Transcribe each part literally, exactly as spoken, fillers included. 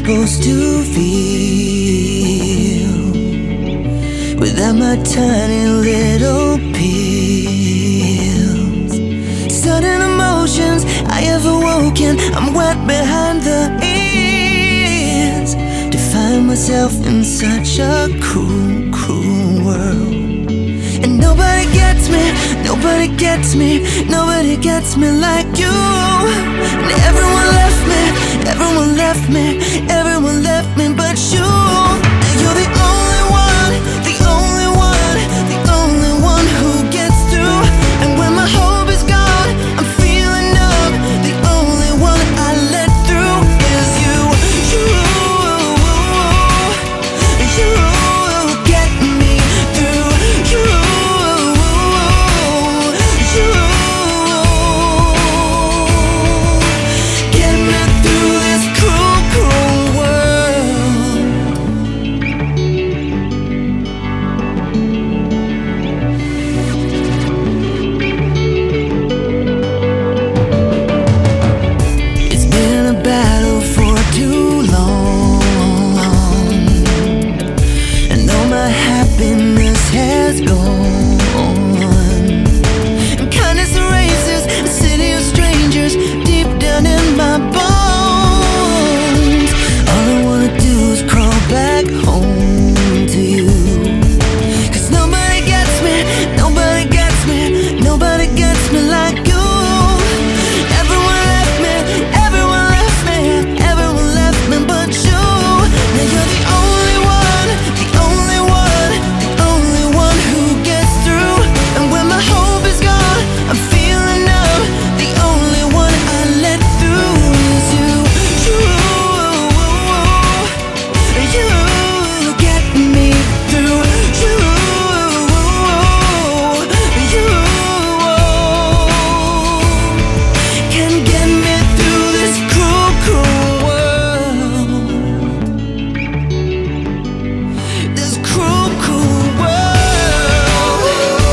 supposed to feel without my tiny little pills? Sudden emotions, I have awoken, I'm wet behind the ears to find myself in such a cruel, cruel world. And nobody gets me, nobody gets me, nobody gets me like you. And everyone left me, everyone left me, everyone left me but you. You're the only one, the only one, the only one who gets through. And when my hope is gone, I'm feeling numb. The only one I let through is you. You, you get me through. You, you get me through this cruel, cruel world. It's been a battle for too long, and all my happiness has gone. And kindness erases a city of strangers deep down in my bones. All I wanna do is crawl back home to you. 'Cause nobody gets me, nobody gets me, nobody gets me like you. Everyone left me, everyone left me, everyone left me but you. Now you're the only one, the only one, the only one who gets through. And when my hope is gone, I'm feeling numb. The only one I let through is you. You, you get me through. You, you can get me through this cruel, cruel world. This cruel, cruel world.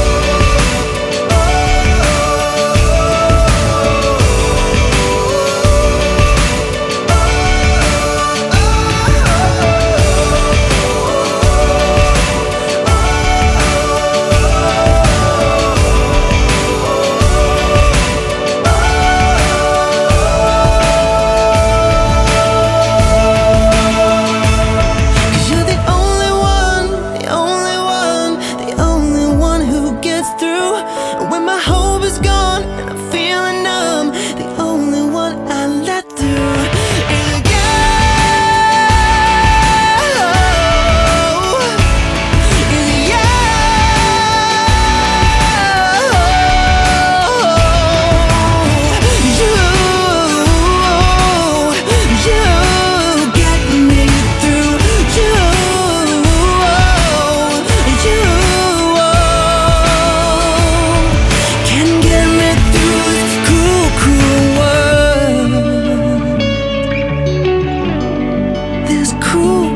Cause you're the only one, the only one, the only one who gets through. And when my hope is gone and I'm feeling numb, the only one I let through is you. Is you. You, you get me through. You, you can get me through this cruel, cruel world. This cruel